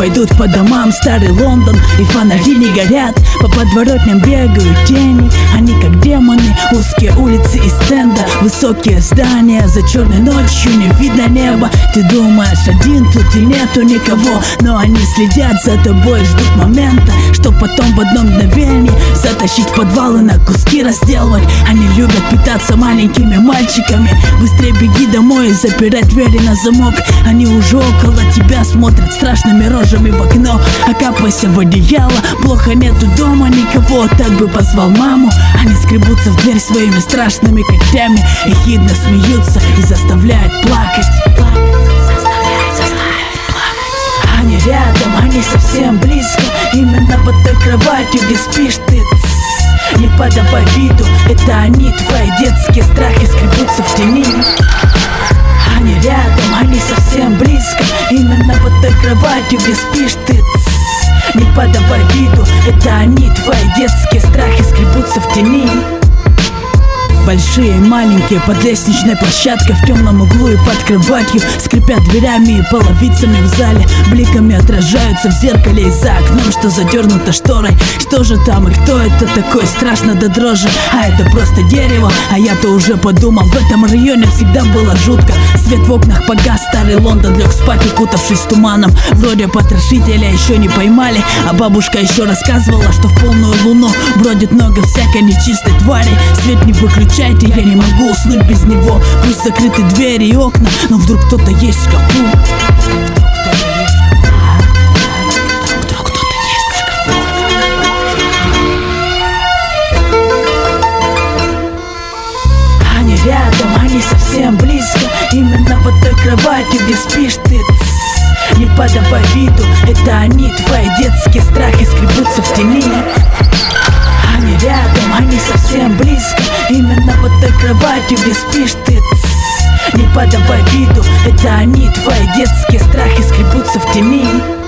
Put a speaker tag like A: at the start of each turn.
A: идут по домам, старый Лондон, и фонари не горят. По подворотням бегают тени, они как демоны. Узкие улицы и стенда, высокие здания. За черной ночью не видно неба. Ты думаешь, один тут и нету никого, но они следят за тобой, ждут момента, что потом в одно мгновение затащить в подвалы, на куски разделывать. Они любят питаться маленькими мальчиками. Быстрее беги домой и запирать двери на замок. Они уже около тебя смотрят страшными рожами в окно. Окапайся в одеяло, плохо нету дома никого. Так бы позвал маму. Они скребутся в дверь своими страшными когтями, ехидно смеются и заставляют плакать. Они рядом, они совсем близко, именно под той кроватью, где спишь ты. Не подавай виду, это они, твои детские страхи скребутся в тени. Они рядом, они совсем близко, именно под той кроватью, где спишь ты. Не подавай виду, это они, твои детские страхи скребутся в тени. Большие и маленькие, под лестничной площадкой, в темном углу и под кроватью, скрипят дверями и половицами в зале, бликами отражаются в зеркале и за окном, что задернуто шторой. Что же там и кто это такой, страшно до дрожи. А это просто дерево, а я-то уже подумал, в этом районе всегда было жутко. Свет в окнах погас, старый Лондон лег спать, укутавшись туманом. Вроде потрошителя еще не поймали, а бабушка еще рассказывала, что в полную луну бродит много всякой нечистой твари. Свет не выключайте, я не могу уснуть без него. Пусть закрыты двери и окна, но вдруг кто-то есть в шкафу. Они рядом, они совсем близко, именно под той кроватью, где спишь ты. Не подавай виду, это они, твои детские страхи скребутся в тени. Они рядом, они совсем близко, именно под той кроватью, где спишь ты. Не подавай виду, это они, твои детские страхи скребутся в тени.